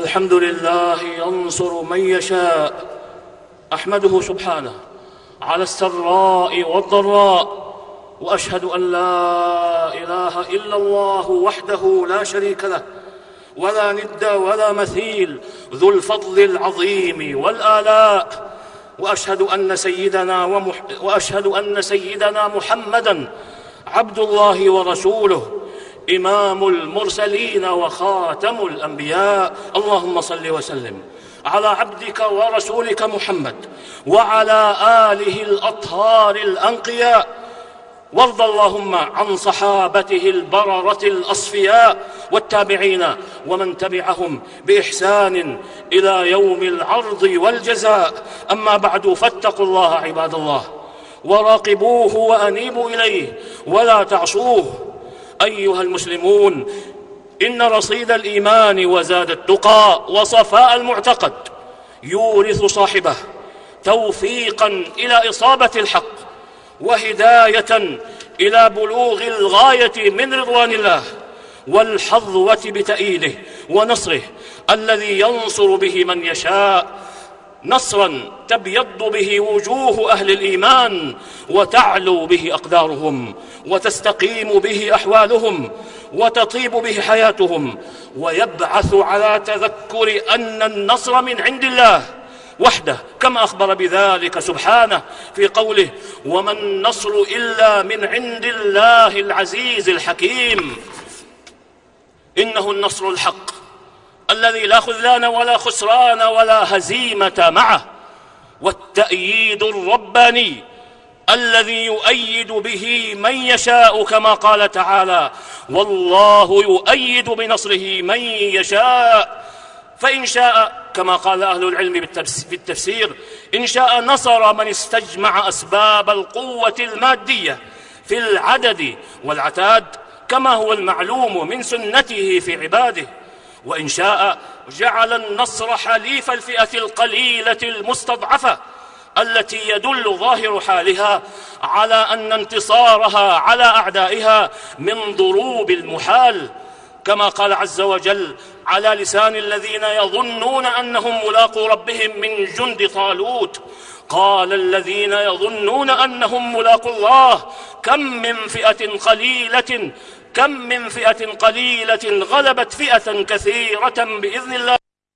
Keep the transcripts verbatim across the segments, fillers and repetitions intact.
الحمد لله ينصر من يشاء. أحمده سبحانه على السراء والضراء، وأشهد أن لا إله إلا الله وحده لا شريك له، ولا ند ولا مثيل، ذو الفضل العظيم والآلاء. وأشهد أن سيدنا, ومح... وأشهد أن سيدنا محمدًا عبد الله ورسوله، إمام المرسلين وخاتم الأنبياء. اللهم صل وسلم على عبدك ورسولك محمد وعلى آله الأطهار الأنقياء، وارض اللهم عن صحابته البررة الأصفياء والتابعين ومن تبعهم بإحسان إلى يوم العرض والجزاء. أما بعد، فاتقوا الله عباد الله، وراقبوه وأنيبوا إليه ولا تعصوه. أيها المسلمون، إن رصيد الإيمان وزاد التقى وصفاء المعتقد يورث صاحبه توفيقا إلى إصابة الحق، وهداية إلى بلوغ الغاية من رضوان الله، والحظوة بتأييده ونصره الذي ينصر به من يشاء، نصرا تبيض به وجوه أهل الإيمان وتعلو به أقدارهم وتستقيم به أحوالهم وتطيب به حياتهم، ويبعث على تذكر أن النصر من عند الله وحده، كما أخبر بذلك سبحانه في قوله: وما النصر إلا من عند الله العزيز الحكيم. إنه النصر الحق الذي لا خذلان ولا خسران ولا هزيمة معه، والتأييد الرباني الذي يؤيد به من يشاء، كما قال تعالى: والله يؤيد بنصره من يشاء. فإن شاء، كما قال أهل العلم في التفسير، إن شاء نصر من استجمع أسباب القوة المادية في العدد والعتاد، كما هو المعلوم من سنته في عباده. وإن شاء جعل النصر حليف الفئة القليلة المستضعفة التي يدل ظاهر حالها على أن انتصارها على أعدائها من ضروب المحال، كما قال عز وجل على لسان الذين يظنون أنهم ملاقو ربهم من جند طالوت: قال الذين يظنون أنهم ملاقو الله كم من فئة قليلة كم من فئة قليلة غلبت فئة كثيرة بإذن الله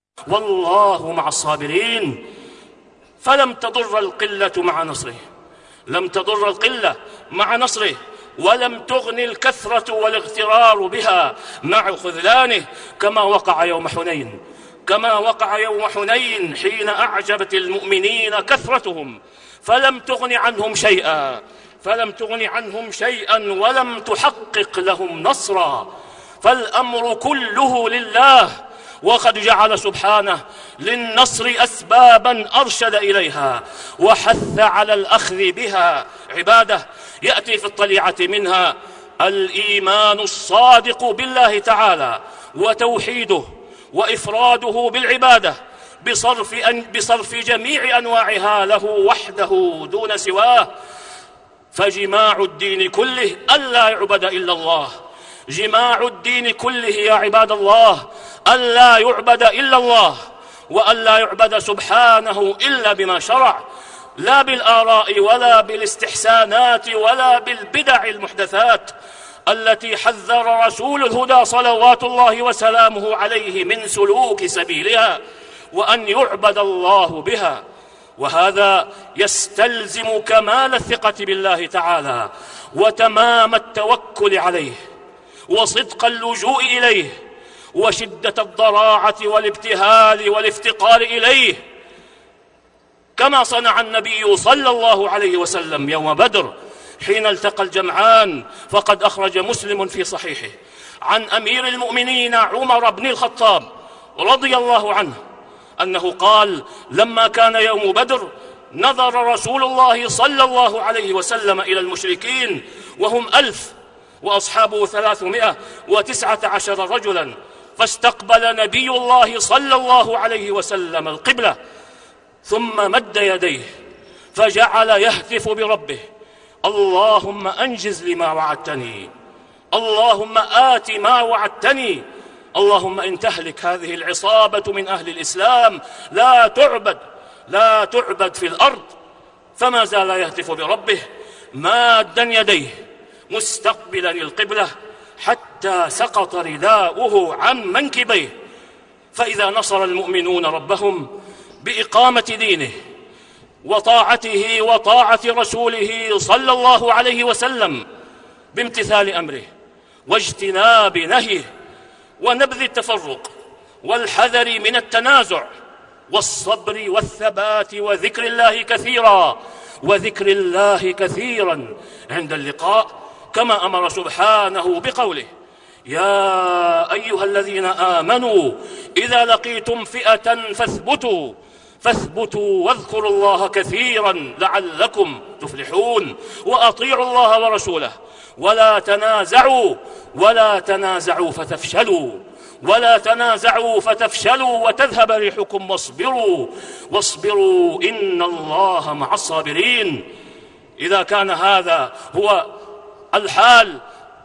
والله مع الصابرين. فلم تضر القلة مع نصره، لم تضر القلة مع نصره، ولم تغن الكثرة والاغترار بها مع خذلانه، كما وقع يوم حنين كما وقع يوم حنين حين أعجبت المؤمنين كثرتهم فلم تغن عنهم شيئا فلم تغن عنهم شيئا ولم تحقق لهم نصرا. فالأمر كله لله، وقد جعل سبحانه للنصر أسبابا أرشد إليها وحث على الأخذ بها عباده. يأتي في الطليعة منها الإيمان الصادق بالله تعالى وتوحيده وإفراده بالعبادة بصرف, أن بصرف جميع أنواعها له وحده دون سواه. فجماع الدين كله ألا يعبد إلا الله، جماع الدين كله يا عباد الله ألا يعبد إلا الله، وألا يعبد سبحانه إلا بما شرع، لا بالآراء ولا بالاستحسانات ولا بالبدع المحدثات التي حذر رسول الهدى صلوات الله وسلامه عليه من سلوك سبيلها وأن يعبد الله بها. وهذا يستلزم كمال الثقة بالله تعالى وتمام التوكل عليه وصدق اللجوء إليه وشدة الضراعة والابتهال والافتقار إليه، كما صنع النبي صلى الله عليه وسلم يوم بدر حين التقى الجمعان. فقد أخرج مسلم في صحيحه عن أمير المؤمنين عمر بن الخطاب رضي الله عنه أنه قال: لما كان يوم بدر نظر رسول الله صلى الله عليه وسلم إلى المشركين وهم ألف وأصحابه ثلاثمائة وتسعة عشر رجلا، فاستقبل نبي الله صلى الله عليه وسلم القبلة ثم مد يديه فجعل يهتف بربه: اللهم أنجز لما وعدتني، اللهم آت ما وعدتني، اللهم إن تهلك هذه العصابة من أهل الإسلام لا تعبد لا تعبد في الأرض. فما زال يهتف بربه مادا يديه مستقبلا القبلة حتى سقط رداؤه عن منكبيه. فإذا نصر المؤمنون ربهم بإقامة دينه وطاعته وطاعة رسوله صلى الله عليه وسلم بامتثال أمره واجتناب نهيه ونبذ التفرق والحذر من التنازع والصبر والثبات وذكر الله كثيرا وذكر الله كثيرا عند اللقاء، كما أمر سبحانه بقوله: يا أيها الذين آمنوا إذا لقيتم فئة فاثبتوا فاثبتوا واذكروا الله كثيرا لعلكم تفلحون، وأطيعوا الله ورسوله ولا تنازعوا ولا تنازعوا فتفشلوا ولا تنازعوا فتفشلوا وتذهب ريحكم واصبروا واصبروا إن الله مع الصابرين. إذا كان هذا هو الحال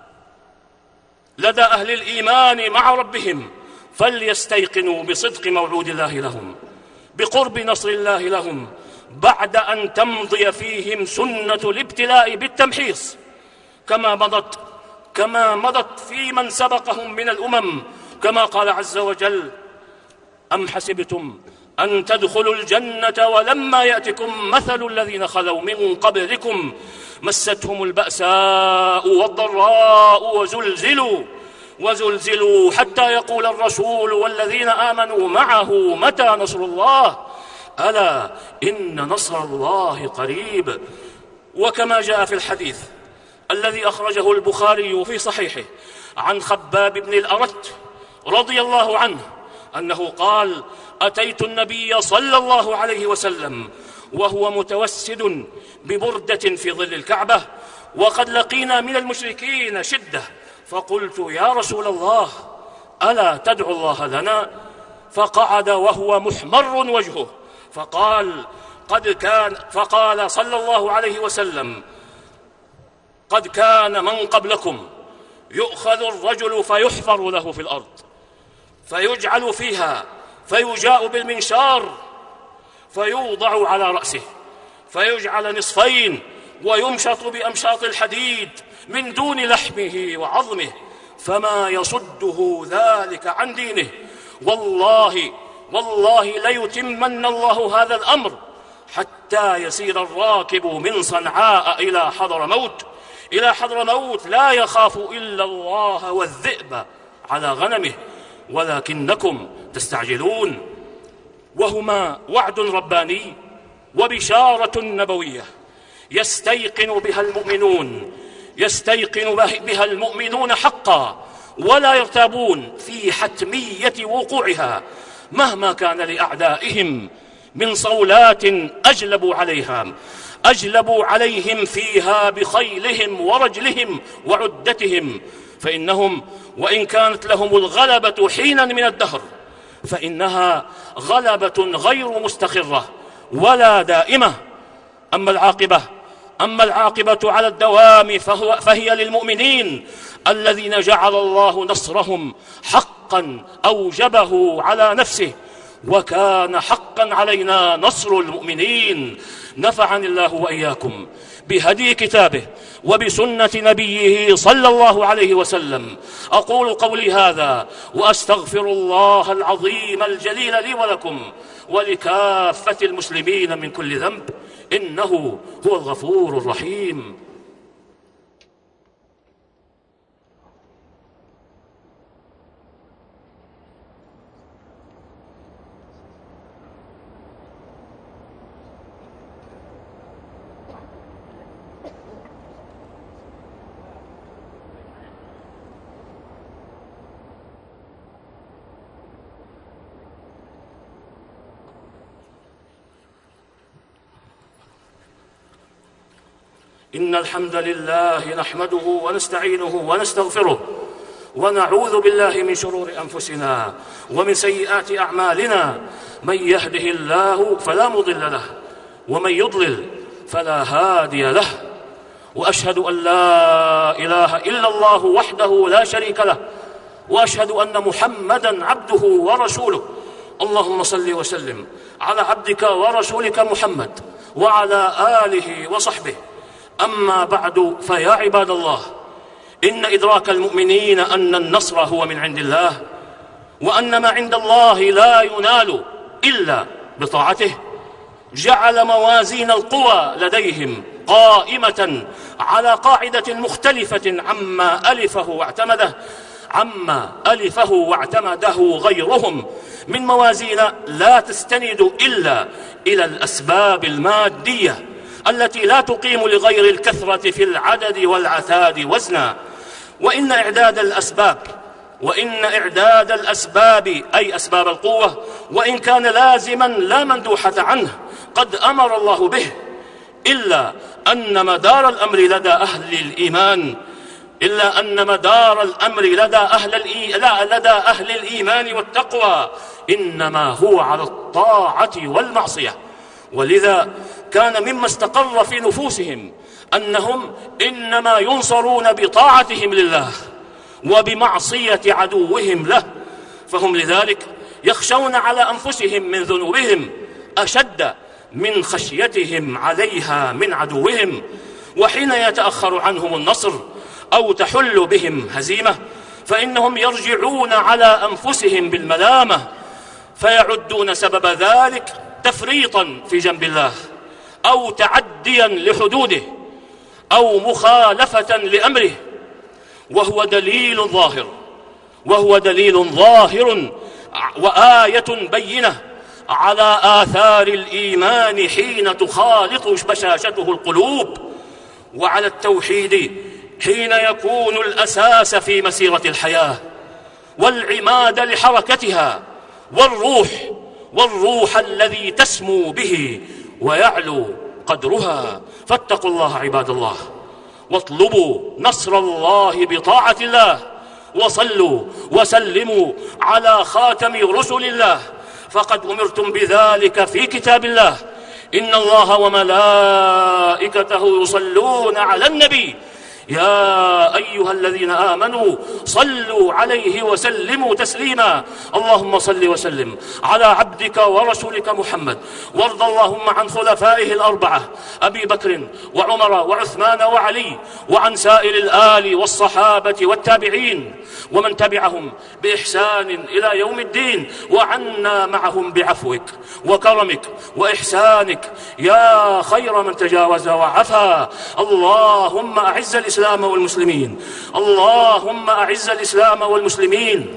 لدى أهل الإيمان مع ربهم فليستيقنوا بصدق موعود الله لهم، بقرب نصر الله لهم، بعد أن تمضي فيهم سنة الابتلاء بالتمحيص كما مضت كما مضت في من سبقهم من الأمم، كما قال عز وجل: أم حسبتم أن تدخلوا الجنة ولما يأتكم مثل الذين خلوا من قبلكم مستهم البأساء والضراء وزلزلوا وزلزلوا حتى يقول الرسول والذين آمنوا معه متى نصر الله ألا إن نصر الله قريب. وكما جاء في الحديث الذي أخرجه البخاري في صحيحه عن خباب بن الأرت رضي الله عنه أنه قال: أتيت النبي صلى الله عليه وسلم وهو متوسد ببردة في ظل الكعبة وقد لقينا من المشركين شدة، فقلت: يا رسول الله ألا تدعو الله لنا؟ فقعد وهو محمر وجهه فقال قد كان فقال صلى الله عليه وسلم: قد كان من قبلكم يؤخذ الرجل فيحفر له في الأرض فيجعل فيها فيجاء بالمنشار فيوضع على رأسه فيجعل نصفين ويمشط بأمشاط الحديد من دون لحمه وعظمه فما يصده ذلك عن دينه. والله والله ليتمن الله هذا الأمر حتى يسير الراكب من صنعاء إلى حضرموت إلى حضرموت لا يخاف إلا الله والذئب على غنمه ولكنكم تستعجلون. وهما وعد رباني وبشارة نبوية يستيقن بها المؤمنون يستيقن بها المؤمنون حقا ولا يرتابون في حتمية وقوعها مهما كان لأعدائهم من صولات أجلبوا عليها أجلبوا عليهم فيها بخيلهم ورجلهم وعدتهم، فإنهم وإن كانت لهم الغلبة حينا من الدهر فإنها غلبة غير مستقرة ولا دائمة. أما العاقبة أما العاقبة على الدوام فهو فهي للمؤمنين الذين جعل الله نصرهم حقا أوجبه على نفسه، وكان حقا علينا نصر المؤمنين. نفعني الله وإياكم بهدي كتابه وبسنة نبيه صلى الله عليه وسلم. أقول قولي هذا وأستغفر الله العظيم الجليل لي ولكم ولكافة المسلمين من كل ذنب، إنه هو الغفور الرحيم. إن الحمد لله نحمده ونستعينه ونستغفره ونعوذ بالله من شرور أنفسنا ومن سيئات أعمالنا، من يهده الله فلا مضل له ومن يضلل فلا هادي له، وأشهد أن لا إله إلا الله وحده لا شريك له، وأشهد أن محمدًا عبده ورسوله. اللهم صل وسلم على عبدك ورسولك محمد وعلى آله وصحبه. أما بعد، فيا عباد الله، إن إدراك المؤمنين أن النصر هو من عند الله، وأن ما عند الله لا ينال إلا بطاعته، جعل موازين القوى لديهم قائمة على قاعدة مختلفة عما ألفه واعتمده عما ألفه واعتمده غيرهم من موازين لا تستند إلا إلى الأسباب المادية التي لا تقيم لغير الكثرة في العدد والعتاد وزنا. وإن إعداد الأسباب وإن إعداد الأسباب أي أسباب القوة وإن كان لازما لا مندوحة عنه قد أمر الله به، إلا أن مدار الأمر لدى أهل الإيمان إلا أن مدار الأمر لدى أهل الإي... لا لدى أهل الإيمان والتقوى إنما هو على الطاعة والمعصية. ولذا كان مما استقر في نفوسهم أنهم إنما ينصرون بطاعتهم لله وبمعصية عدوهم له، فهم لذلك يخشون على أنفسهم من ذنوبهم أشد من خشيتهم عليها من عدوهم. وحين يتأخر عنهم النصر أو تحل بهم هزيمة فإنهم يرجعون على أنفسهم بالملامة، فيعدون سبب ذلك تفريطا في جنب الله أو تعديا لحدوده أو مخالفة لأمره، وهو دليل ظاهر وهو دليل ظاهر وآية بينة على آثار الإيمان حين تخالط بشاشته القلوب، وعلى التوحيد حين يكون الأساس في مسيرة الحياة والعماد لحركتها، والروح والروح الذي تسمو به ويعلو قدرها. فاتقوا الله عباد الله، واطلبوا نصر الله بطاعة الله، وصلوا وسلموا على خاتم رسل الله، فقد أمرتم بذلك في كتاب الله: إن الله وملائكته يصلون على النبي يا أيها الذين آمنوا صلوا عليه وسلموا تسليما. اللهم صل وسلم على عبدك ورسولك محمد، وارض اللهم عن خلفائه الأربعة أبي بكر وعمر وعثمان وعلي، وعن سائر الآل والصحابة والتابعين ومن تبعهم بإحسان إلى يوم الدين، وعنا معهم بعفوك وكرمك وإحسانك يا خير من تجاوز وعفا. اللهم أعز الإسلام والمسلمين اللهم أعز الإسلام والمسلمين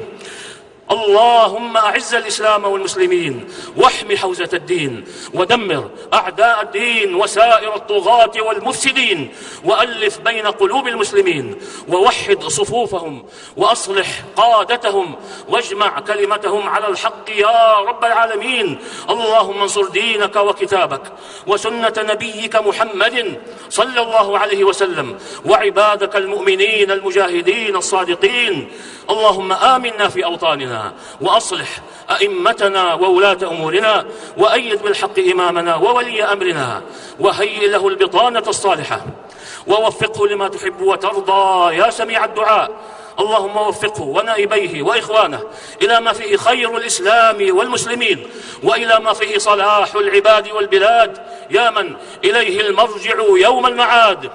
اللهم أعز الإسلام والمسلمين واحم حوزة الدين، ودمر أعداء الدين وسائر الطغاة والمفسدين، وألف بين قلوب المسلمين، ووحد صفوفهم، وأصلح قادتهم، واجمع كلمتهم على الحق يا رب العالمين. اللهم انصر دينك وكتابك وسنة نبيك محمد صلى الله عليه وسلم وعبادك المؤمنين المجاهدين الصادقين. اللهم آمنا في أوطاننا، وأصلح أئمتنا وولاة أمورنا، وأيد بالحق إمامنا وولي أمرنا، وهيئ له البطانة الصالحة، ووفقه لما تحب وترضى يا سميع الدعاء. اللهم وفقه ونائبيه وإخوانه إلى ما فيه خير الإسلام والمسلمين، وإلى ما فيه صلاح العباد والبلاد، يا من إليه المرجع يوم المعاد.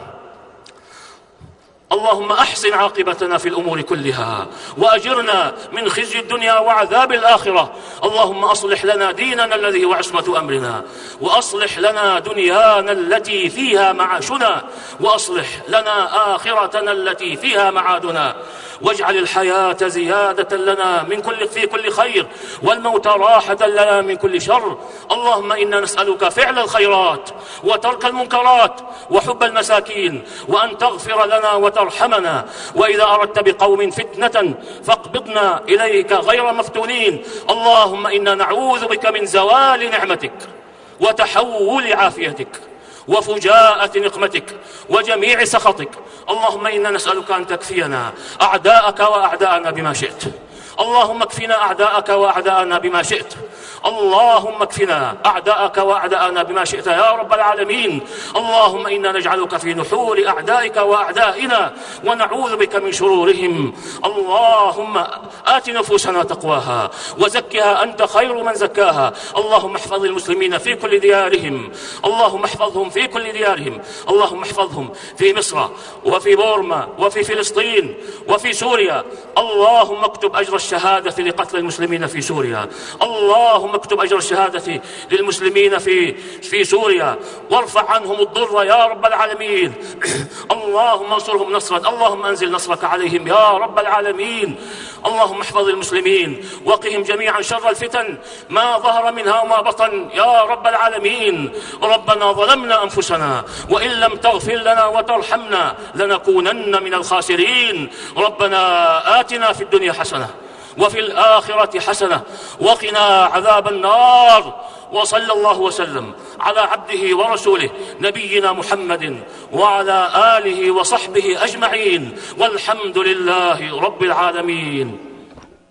اللهم أحسن عاقبتنا في الأمور كلها، وأجرنا من خزي الدنيا وعذاب الآخرة. اللهم أصلح لنا ديننا الذي هو عصمة أمرنا، وأصلح لنا دنيانا التي فيها معاشنا، وأصلح لنا آخرتنا التي فيها معادنا، واجعل الحياة زيادة لنا من كل في كل خير، والموت راحة لنا من كل شر. اللهم إنا نسألك فعل الخيرات وترك المنكرات وحب المساكين، وأن تغفر لنا وترحمنا، وإذا أردت بقوم فتنة فاقبضنا إليك غير مفتونين. اللهم إنا نعوذ بك من زوال نعمتك وتحول عافيتك وفجاءة نقمتك وجميع سخطك. اللهم إنا نسألك أن تكفينا أعداءك وأعداءنا بما شئت. اللهم اكفنا أعداءك وأعداءنا بما شئت. اللهم اكفنا أعداءك وأعداءنا بما شئت يا رب العالمين. اللهم إنا نجعلك في نحور أعدائك وأعدائنا ونعوذ بك من شرورهم. اللهم آت نفوسنا تقواها وزكها أنت خير من زكاها. اللهم احفظ المسلمين في كل ديارهم، اللهم احفظهم في كل ديارهم، اللهم احفظهم في مصر وفي بورما وفي فلسطين وفي سوريا. اللهم اكتب أجر الشهادة لقتل المسلمين في سوريا، اللهم اكتب أجر الشهادة للمسلمين في في سوريا، وارفع عنهم الضر يا رب العالمين. اللهم انصرهم نصرا، اللهم انزل نصرك عليهم يا رب العالمين. اللهم احفظ المسلمين وقهم جميعا شر الفتن ما ظهر منها وما بطن يا رب العالمين. ربنا ظلمنا أنفسنا وإن لم تغفر لنا وترحمنا لنكونن من الخاسرين. ربنا آتنا في الدنيا حسنة وفي الآخرة حسنة وقنا عذاب النار. وصلى الله وسلم على عبده ورسوله نبينا محمد وعلى آله وصحبه أجمعين، والحمد لله رب العالمين.